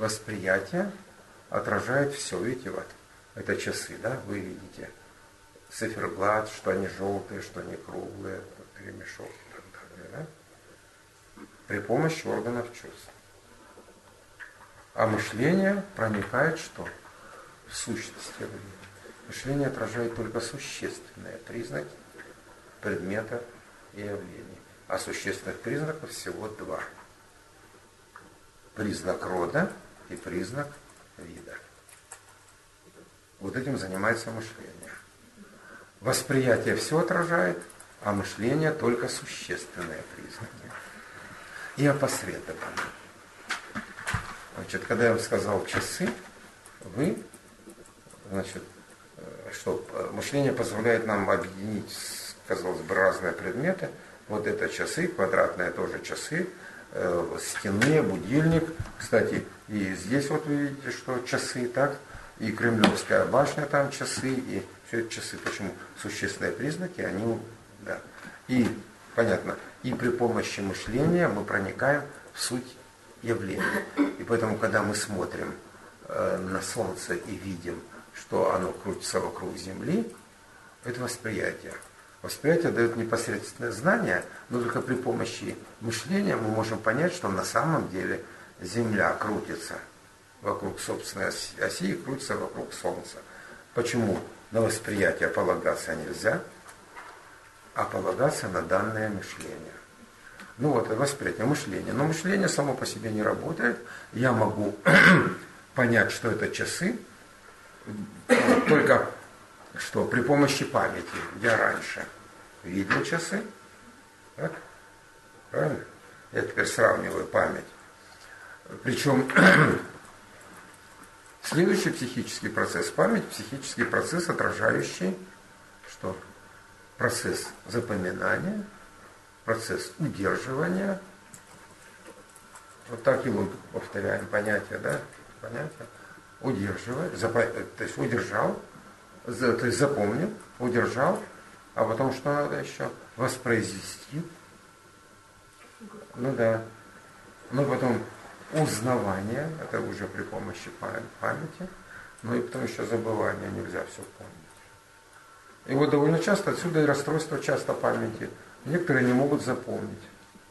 восприятие отражает все. Видите, вот это часы, да, вы видите циферблат, что они желтые, что они круглые, ремешок и так далее, да? При помощи органов чувств. А мышление проникает что? В сущность явления. Мышление отражает только существенные признаки предметов и явлений. А существенных признаков всего два. Признак рода и признак вида. Вот этим занимается мышление. Восприятие все отражает, а мышление только существенные признаки. И опосредованно. Значит, когда я вам сказал часы, вы, значит, что мышление позволяет нам объединить, казалось бы, разные предметы. Вот это часы, квадратные тоже часы, стены, будильник. Кстати, и здесь вот вы видите, что часы, так, и Кремлевская башня там часы, и все это часы. Почему? Существенные признаки, они, да. И, понятно, и при помощи мышления мы проникаем в суть явления. И поэтому, когда мы смотрим на Солнце и видим, что оно крутится вокруг Земли, это восприятие. Восприятие дает непосредственное знание, но только при помощи мышления мы можем понять, что на самом деле Земля крутится вокруг собственной оси и крутится вокруг Солнца. Почему на восприятие полагаться нельзя, а полагаться на данное мышление? Ну вот, восприятие, мышление. Но мышление само по себе не работает. Я могу понять, что это часы, только что при помощи памяти. Я раньше видел часы, так? Правильно? Я теперь сравниваю память. Причем следующий психический процесс. Память, психический процесс, отражающий что? Процесс запоминания, процесс удерживания. Вот так его повторяем понятие, да? Понятие. Удерживать, то есть удержал, то есть запомнил, удержал, а потом что надо еще? Воспроизвести. Ну да. Ну потом узнавание, это уже при помощи памяти, ну и потом еще забывание, нельзя все помнить. И вот довольно часто отсюда и расстройство часто памяти. Некоторые не могут запомнить.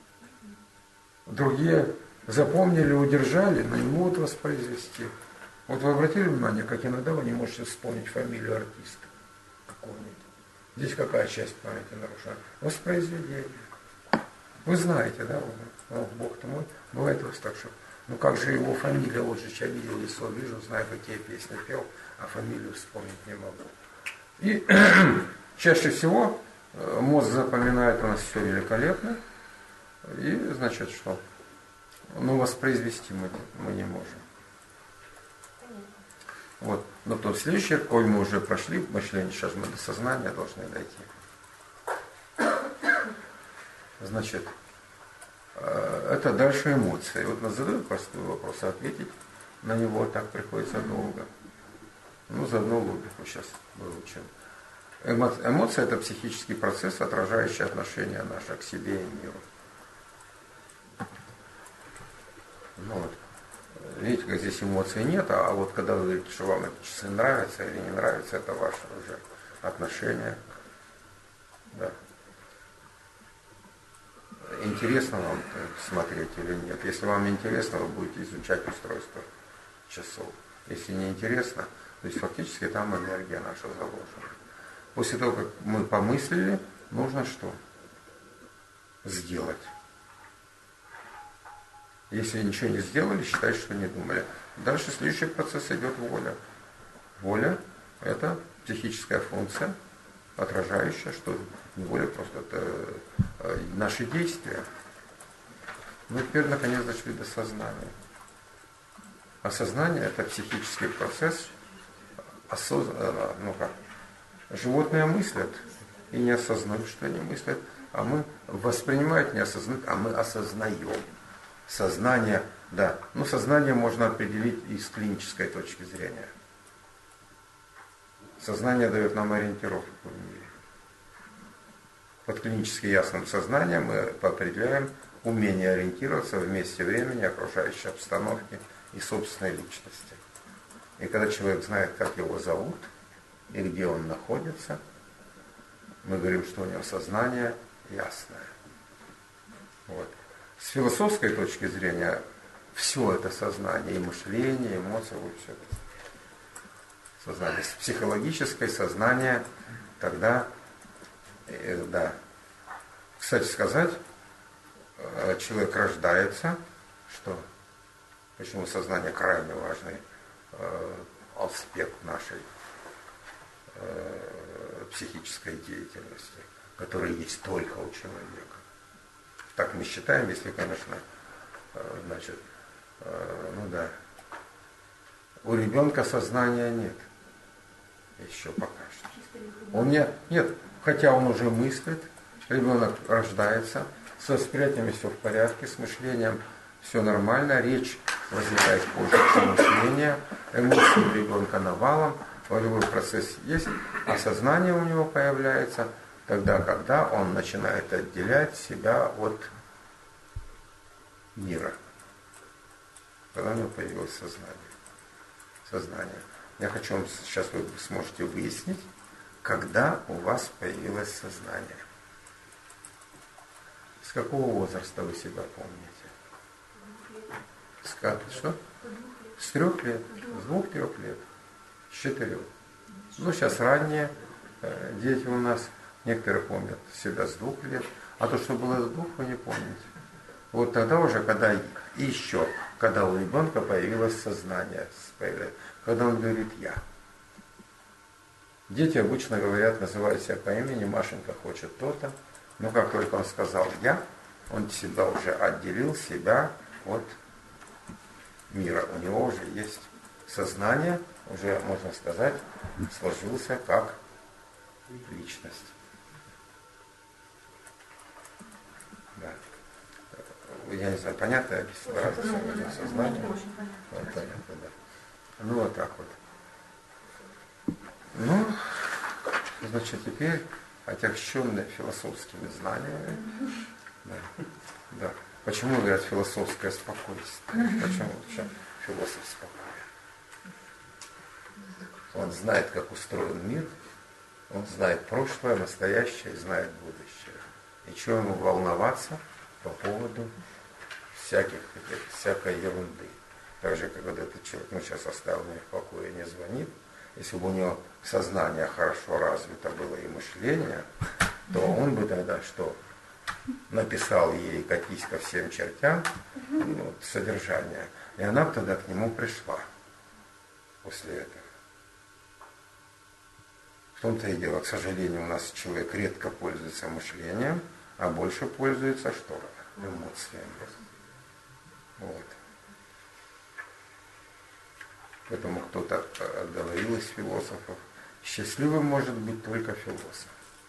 Другие запомнили, удержали, но не могут воспроизвести. Вот вы обратили внимание, как иногда вы не можете вспомнить фамилию артиста какого-нибудь. Здесь какая часть памяти нарушена? Воспроизведение. Вы знаете, да? О, Бог-то мой. Бывает у вас так, что ну как же его фамилия, вот же я видел, лицо вижу, знаю, какие песни пел, а фамилию вспомнить не могу. И чаще всего мозг запоминает у нас все великолепно, и значит что? Ну воспроизвести мы не можем. Вот. Но потом следующий, кой мы уже прошли, мышление, сейчас мы до сознания должны дойти. Значит, это дальше эмоции. Вот нас задают простой вопрос, а ответить на него так приходится долго. Ну, заодно логику сейчас выучим. Эмоция – это психический процесс, отражающий отношение наше к себе и миру. Ну, вот. Видите, как здесь эмоций нет, а вот когда вы говорите, что вам эти часы нравятся или не нравятся, это ваше уже отношение. Да. Интересно вам смотреть или нет. Если вам интересно, вы будете изучать устройство часов. Если не интересно, то есть фактически там энергия наша заложена. После того, как мы помыслили, нужно что? Сделать. Если ничего не сделали, считайте, что не думали. Дальше следующий процесс идет воля. Воля – это психическая функция, отражающая, что воля просто это наши действия. Мы теперь наконец дошли до сознания. А сознание – это психический процесс, ну как, животные мыслят и не осознают, что они мыслят, а мы воспринимают, не осознают, а мы осознаем. Сознание, да, ну сознание можно определить и с клинической точки зрения. Сознание дает нам ориентировку в мире. Под клинически ясным сознанием мы определяем умение ориентироваться в месте, времени, окружающей обстановке и собственной личности. И когда человек знает, как его зовут и где он находится, мы говорим, что у него сознание ясное. Вот. С философской точки зрения, все это сознание, и мышление, и эмоции, вот все это сознание. С психологической сознание тогда, да. Кстати сказать, человек рождается, что? Почему сознание крайне важный аспект нашей психической деятельности, который есть только у человека. Так мы считаем, если, конечно, значит, ну да, у ребенка сознания нет. Еще пока что. Он нет, хотя он уже мыслит, ребенок рождается, со восприятием все в порядке, с мышлением все нормально, речь возникает позже, чем мышление, эмоции у ребенка навалом, волевой процесс есть, а сознание у него появляется тогда, когда он начинает отделять себя от мира. Когда у него появилось сознание. Я хочу вам, сейчас вы сможете выяснить, когда у вас появилось сознание. С какого возраста вы себя помните? Что? С 3 лет? С 2-3 лет? С 4. Ну, сейчас ранние дети у нас, некоторые помнят себя с 2 лет, а то, что было с 2, вы не помните. Вот тогда уже, когда у ребенка появилось сознание, когда он говорит «я». Дети обычно говорят, называют себя по имени, Машенька хочет то-то, но как только он сказал «я», он себя уже отделил себя от мира. У него уже есть сознание, уже, можно сказать, сложился как личность. Да. Я не знаю, понятно, я разница сознания? Вот, понятно, да. Ну, вот так вот. Ну, значит, теперь отягченные философскими знаниями. Да. Почему говорят философское спокойствие? Почему философ спокоен? Он знает, как устроен мир, он знает прошлое, настоящее, знает будущее. И чего ему волноваться по поводу всякой ерунды. Так же, как этот человек, сейчас оставил меня в покое, не звонит, если бы у него сознание хорошо развито было и мышление, то он бы тогда что? Написал ей «катись ко всем чертям», содержание, и она бы тогда к нему пришла после этого. В том-то и дело, к сожалению, у нас человек редко пользуется мышлением, а больше пользуется что? Эмоциями. Вот. Поэтому кто-то говорил из философов, счастливым может быть только философ.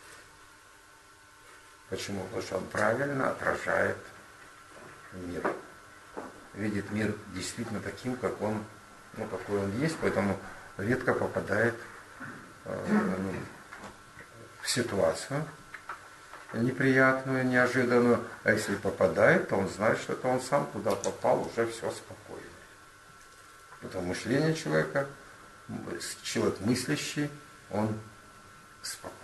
Почему? Потому что он правильно отражает мир. Видит мир действительно таким, какой он есть, поэтому редко попадает в ситуацию неприятную, неожиданную. А если попадает, то он знает, что это он сам туда попал, уже все спокойно. Потому мышление человека, человек мыслящий, он спокойный.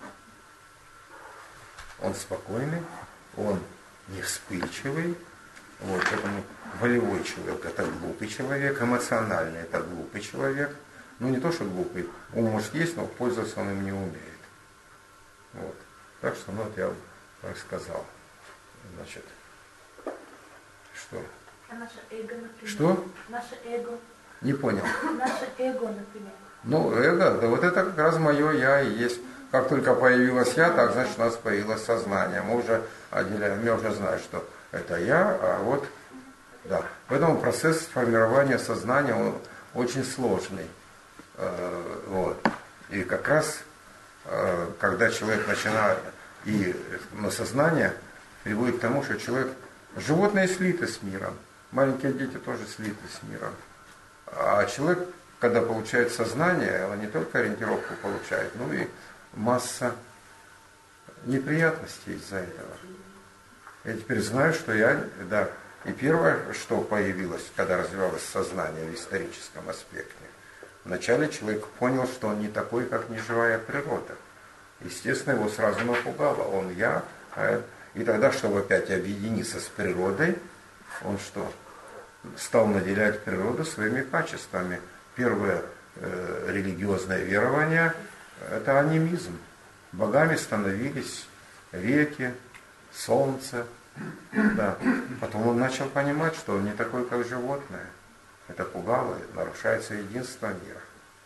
Он спокойный, он не вспыльчивый. Вот, поэтому волевой человек – это глупый человек, эмоциональный – это глупый человек. Ну, не то, что глупый, ум может есть, но пользоваться он им не умеет. Вот. Так что, вот я вам рассказал. Значит, что? А наше эго, например? Что? Наше эго. Не понял. Наше эго, например. Ну, эго, да вот это как раз мое я и есть. Как только появилось я, так значит у нас появилось сознание. Мы уже отделяем, я уже знаю, что это я, а вот, да. Поэтому процесс формирования сознания, он очень сложный. Вот. И как раз, когда человек начинает, и сознание приводит к тому, что человек, животные слиты с миром, маленькие дети тоже слиты с миром. А человек, когда получает сознание, он не только ориентировку получает, но и масса неприятностей из-за этого. Я теперь знаю, что я И первое, что появилось, когда развивалось сознание в историческом аспекте, вначале человек понял, что он не такой, как неживая природа. Естественно, его сразу напугало. Он я. И тогда, чтобы опять объединиться с природой, он что? Стал наделять природу своими качествами. Первое религиозное верование – это анимизм. Богами становились реки, солнце. Да. Потом он начал понимать, что он не такой, как животное. Это пугало, нарушается единство мира.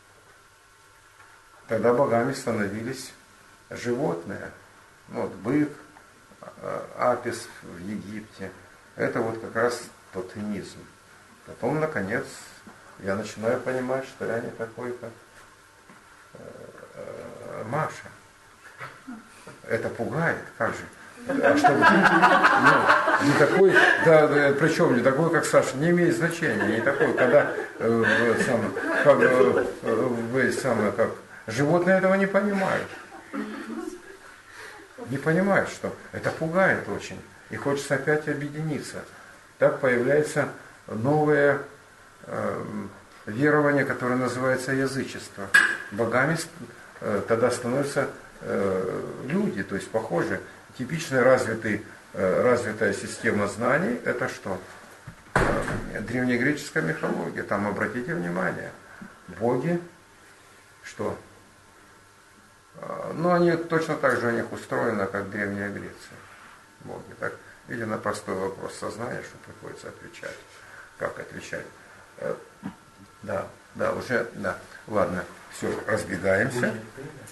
Тогда богами становились животные. Вот бык, Апис в Египте. Это вот как раз тотемизм. Потом, наконец, я начинаю понимать, что я не такой, как Маша. Это пугает, как же? А чтобы, не такой, да, причем не такой, как Саша, не имеет значения, не такой, когда как животные этого не понимают. Не понимают, что это пугает очень, и хочется опять объединиться. Так появляется новое верование, которое называется язычество. Богами тогда становятся люди, то есть похожи. Типичная развитая система знаний – это что? Древнегреческая мифология. Там, обратите внимание, боги, что? Ну, они точно так же у них устроены, как Древняя Греция. Боги. Так, или на простой вопрос сознания, что приходится отвечать. Как отвечать? Да, уже, да. Ладно, все, разбегаемся.